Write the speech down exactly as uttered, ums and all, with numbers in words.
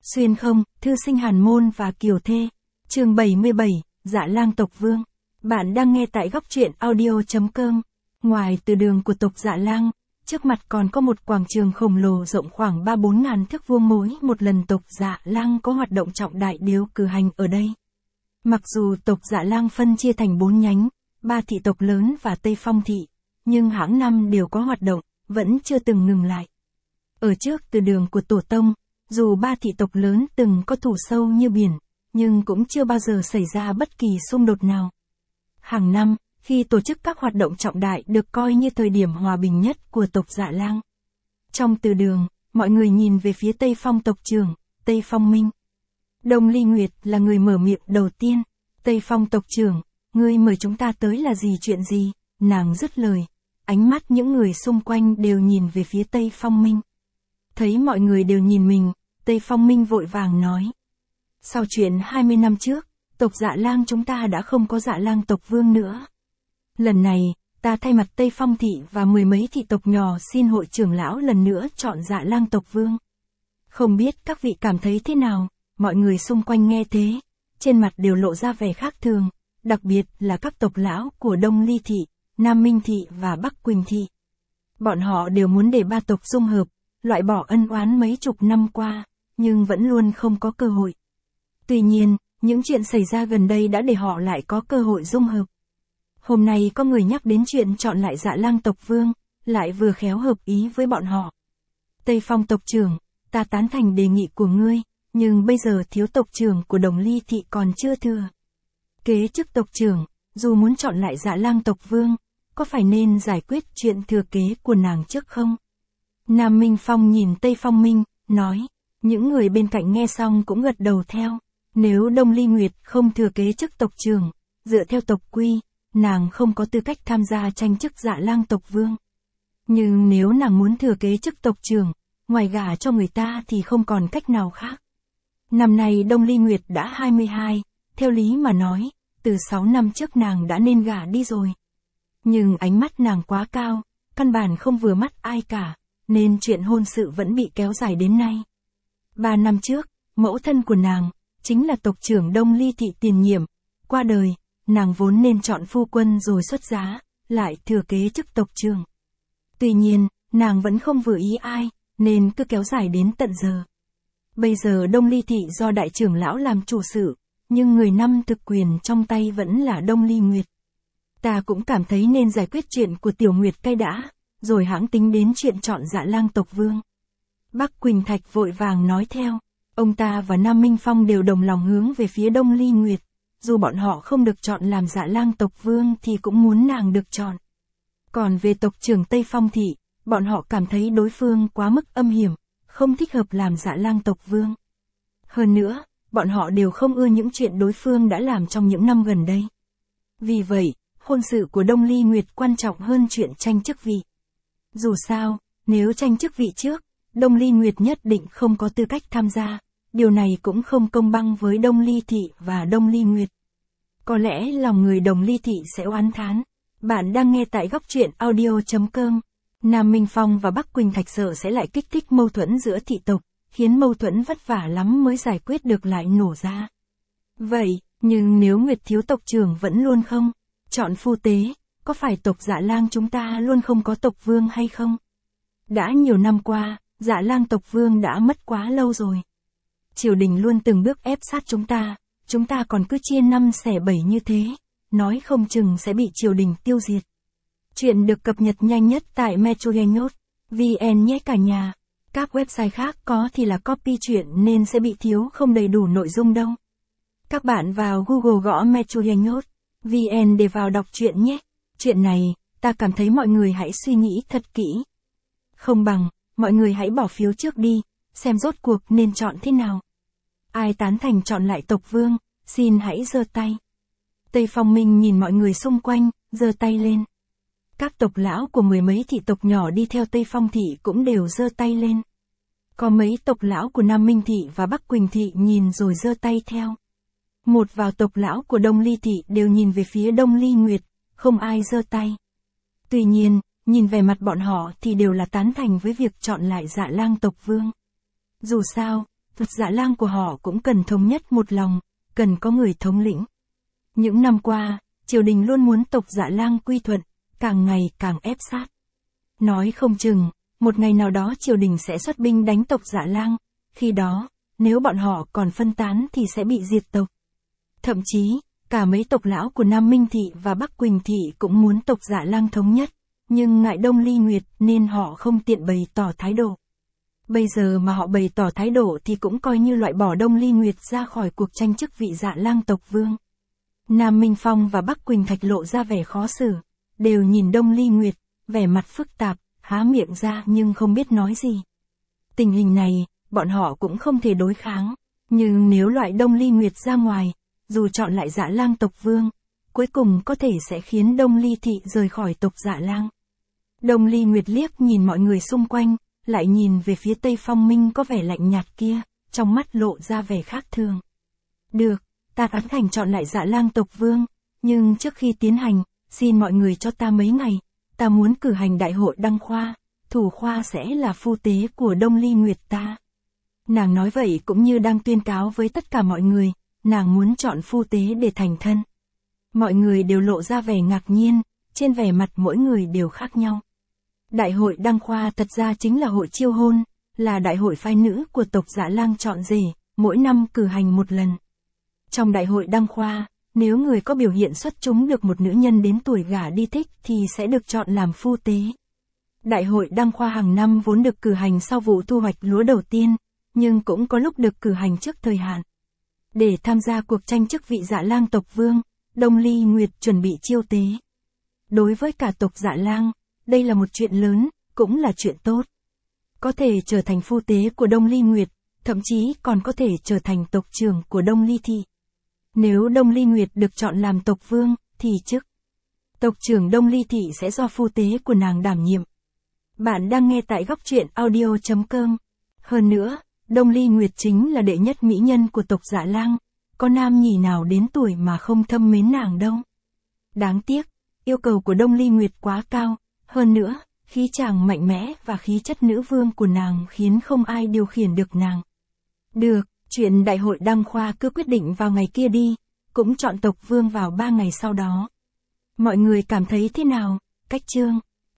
Xuyên không, thư sinh Hàn Môn và Kiều Thê. Chương bảy mươi bảy, Dạ Lang tộc Vương. Bạn đang nghe tại góc truyện audio chấm com. Ngoài từ đường của tộc Dạ Lang, trước mặt còn có một quảng trường khổng lồ rộng khoảng ba bốn ngàn thước vuông mỗi một lần tộc Dạ Lang có hoạt động trọng đại đều cử hành ở đây. Mặc dù tộc Dạ Lang phân chia thành bốn nhánh, ba thị tộc lớn và Tây Phong thị, nhưng hãng năm đều có hoạt động, vẫn chưa từng ngừng lại. Ở trước từ đường của tổ tông, dù ba thị tộc lớn từng có thù sâu như biển, nhưng cũng chưa bao giờ xảy ra bất kỳ xung đột nào. Hàng năm, khi tổ chức các hoạt động trọng đại được coi như thời điểm hòa bình nhất của tộc Dạ Lang. Trong từ đường, mọi người nhìn về phía Tây Phong tộc trưởng, Tây Phong Minh. Đông Ly Nguyệt là người mở miệng đầu tiên. Tây Phong tộc trưởng, ngươi mời chúng ta tới là gì chuyện gì? Nàng dứt lời. Ánh mắt những người xung quanh đều nhìn về phía Tây Phong Minh. Thấy mọi người đều nhìn mình, Tây Phong Minh vội vàng nói. Sau chuyện hai mươi năm trước, tộc Dạ Lang chúng ta đã không có Dạ Lang tộc Vương nữa. Lần này, ta thay mặt Tây Phong thị và mười mấy thị tộc nhỏ xin hội trưởng lão lần nữa chọn Dạ Lang tộc Vương. Không biết các vị cảm thấy thế nào? Mọi người xung quanh nghe thế, trên mặt đều lộ ra vẻ khác thường, đặc biệt là các tộc lão của Đông Ly thị, Nam Minh thị và Bắc Quỳnh thị. Bọn họ đều muốn để ba tộc dung hợp, loại bỏ ân oán mấy chục năm qua, nhưng vẫn luôn không có cơ hội. Tuy nhiên, những chuyện xảy ra gần đây đã để họ lại có cơ hội dung hợp. Hôm nay có người nhắc đến chuyện chọn lại Dạ Lang tộc Vương, lại vừa khéo hợp ý với bọn họ. Tây Phong tộc trưởng, ta tán thành đề nghị của ngươi, nhưng bây giờ thiếu tộc trưởng của Đồng Ly thị còn chưa thừa. Kế chức tộc trưởng, dù muốn chọn lại Dạ Lang tộc Vương, có phải nên giải quyết chuyện thừa kế của nàng trước không? Nam Minh Phong nhìn Tây Phong Minh, nói. Những người bên cạnh nghe xong cũng gật đầu theo. Nếu Đông Ly Nguyệt không thừa kế chức tộc trưởng, dựa theo tộc quy, nàng không có tư cách tham gia tranh chức Dạ Lang tộc Vương. Nhưng nếu nàng muốn thừa kế chức tộc trưởng, ngoài gả cho người ta thì không còn cách nào khác. Năm nay Đông Ly Nguyệt đã hai mươi hai, theo lý mà nói, từ sáu năm trước nàng đã nên gả đi rồi. Nhưng ánh mắt nàng quá cao, căn bản không vừa mắt ai cả, nên chuyện hôn sự vẫn bị kéo dài đến nay. Ba năm trước, mẫu thân của nàng, chính là tộc trưởng Đông Ly thị tiền nhiệm, qua đời, nàng vốn nên chọn phu quân rồi xuất giá, lại thừa kế chức tộc trưởng. Tuy nhiên, nàng vẫn không vừa ý ai, nên cứ kéo dài đến tận giờ. Bây giờ Đông Ly thị do đại trưởng lão làm chủ sự, nhưng người nắm thực quyền trong tay vẫn là Đông Ly Nguyệt. Ta cũng cảm thấy nên giải quyết chuyện của Tiểu Nguyệt cái đã, rồi hãng tính đến chuyện chọn Dạ Lang tộc Vương. Bắc Quỳnh Thạch vội vàng nói theo, ông ta và Nam Minh Phong đều đồng lòng hướng về phía Đông Ly Nguyệt, dù bọn họ không được chọn làm Dạ Lang tộc Vương thì cũng muốn nàng được chọn. Còn về tộc trưởng Tây Phong thị, bọn họ cảm thấy đối phương quá mức âm hiểm, không thích hợp làm Dạ Lang tộc Vương. Hơn nữa, bọn họ đều không ưa những chuyện đối phương đã làm trong những năm gần đây. Vì vậy, hôn sự của Đông Ly Nguyệt quan trọng hơn chuyện tranh chức vị. Dù sao, nếu tranh chức vị trước, Đông Ly Nguyệt nhất định không có tư cách tham gia, điều này cũng không công bằng với Đông Ly thị và Đông Ly Nguyệt. Có lẽ lòng người Đồng Ly thị sẽ oán thán. Bạn đang nghe tại góc truyện audio chấm com. Nam Minh Phong và Bắc Quỳnh Thạch sợ sẽ lại kích thích mâu thuẫn giữa thị tộc, khiến mâu thuẫn vất vả lắm mới giải quyết được lại nổ ra. Vậy, nhưng nếu Nguyệt thiếu tộc trưởng vẫn luôn không chọn phu tế, có phải tộc Dạ Lang chúng ta luôn không có tộc vương hay không? Đã nhiều năm qua, Dạ Lang tộc vương đã mất quá lâu rồi. Triều đình luôn từng bước ép sát chúng ta, chúng ta còn cứ chia năm xẻ bảy như thế, nói không chừng sẽ bị triều đình tiêu diệt. Chuyện được cập nhật nhanh nhất tại metrogenhot chấm vn nhé cả nhà. Các website khác có thì là copy chuyện nên sẽ bị thiếu không đầy đủ nội dung đâu. Các bạn vào Google gõ metrogenhot chấm vn để vào đọc chuyện nhé. Chuyện này, ta cảm thấy mọi người hãy suy nghĩ thật kỹ. Không bằng, mọi người hãy bỏ phiếu trước đi, xem rốt cuộc nên chọn thế nào. Ai tán thành chọn lại tộc Vương, xin hãy giơ tay. Tây Phong Minh nhìn mọi người xung quanh, giơ tay lên. Các tộc lão của mười mấy thị tộc nhỏ đi theo Tây Phong thị cũng đều giơ tay lên. Có mấy tộc lão của Nam Minh thị và Bắc Quỳnh thị nhìn rồi giơ tay theo. Một vào tộc lão của Đông Ly thị đều nhìn về phía Đông Ly Nguyệt, không ai giơ tay. Tuy nhiên, nhìn vẻ mặt bọn họ thì đều là tán thành với việc chọn lại Dạ Lang tộc Vương. Dù sao, Tộc Dạ Lang của họ cũng cần thống nhất một lòng, cần có người thống lĩnh. Những năm qua, triều đình luôn muốn tộc Dạ Lang quy thuận, càng ngày càng ép sát. Nói không chừng, một ngày nào đó triều đình sẽ xuất binh đánh tộc Dạ Lang, khi đó, nếu bọn họ còn phân tán thì sẽ bị diệt tộc. Thậm chí, cả mấy tộc lão của Nam Minh Thị và Bắc Quỳnh Thị cũng muốn tộc Dạ Lang thống nhất, nhưng ngại Đông Ly Nguyệt nên họ không tiện bày tỏ thái độ. Bây giờ mà họ bày tỏ thái độ thì cũng coi như loại bỏ Đông Ly Nguyệt ra khỏi cuộc tranh chức vị Dạ Lang tộc vương. Nam Minh Phong và Bắc Quỳnh Thạch lộ ra vẻ khó xử, đều nhìn Đông Ly Nguyệt, vẻ mặt phức tạp, há miệng ra nhưng không biết nói gì. Tình hình này, bọn họ cũng không thể đối kháng, nhưng nếu loại Đông Ly Nguyệt ra ngoài, dù chọn lại Dạ Lang tộc vương, cuối cùng có thể sẽ khiến Đông Ly Thị rời khỏi tộc Dạ Lang. Đông Ly Nguyệt liếc nhìn mọi người xung quanh, lại nhìn về phía Tây Phong Minh có vẻ lạnh nhạt kia, trong mắt lộ ra vẻ khác thường. Được, ta tán thành chọn lại Dạ Lang tộc vương, nhưng trước khi tiến hành, xin mọi người cho ta mấy ngày, ta muốn cử hành đại hội đăng khoa, thủ khoa sẽ là phu tế của Đông Ly Nguyệt ta. Nàng nói vậy cũng như đang tuyên cáo với tất cả mọi người, nàng muốn chọn phu tế để thành thân. Mọi người đều lộ ra vẻ ngạc nhiên, trên vẻ mặt mỗi người đều khác nhau. Đại hội đăng khoa thật ra chính là hội chiêu hôn, là đại hội phái nữ của tộc Dạ Lang chọn rể, mỗi năm cử hành một lần. Trong đại hội đăng khoa, nếu người có biểu hiện xuất chúng được một nữ nhân đến tuổi gả đi thích thì sẽ được chọn làm phu tế. Đại hội đăng khoa hàng năm vốn được cử hành sau vụ thu hoạch lúa đầu tiên, nhưng cũng có lúc được cử hành trước thời hạn. Để tham gia cuộc tranh chức vị Dạ Lang tộc vương, Đông Ly Nguyệt chuẩn bị chiêu tế. Đối với cả tộc Dạ Lang, đây là một chuyện lớn, cũng là chuyện tốt. Có thể trở thành phu tế của Đông Ly Nguyệt, thậm chí còn có thể trở thành tộc trưởng của Đông Ly Thị. Nếu Đông Ly Nguyệt được chọn làm tộc vương, thì chức tộc trưởng Đông Ly Thị sẽ do phu tế của nàng đảm nhiệm. Bạn đang nghe tại góc truyện audio chấm com. Hơn nữa, Đông Ly Nguyệt chính là đệ nhất mỹ nhân của tộc Dạ Lang, có nam nhì nào đến tuổi mà không thâm mến nàng đâu. Đáng tiếc, yêu cầu của Đông Ly Nguyệt quá cao, hơn nữa, khí chàng mạnh mẽ và khí chất nữ vương của nàng khiến không ai điều khiển được nàng. Được, chuyện đại hội đăng khoa cứ quyết định vào ngày kia đi, cũng chọn tộc vương vào ba ngày sau đó. Mọi người cảm thấy thế nào? Cách chương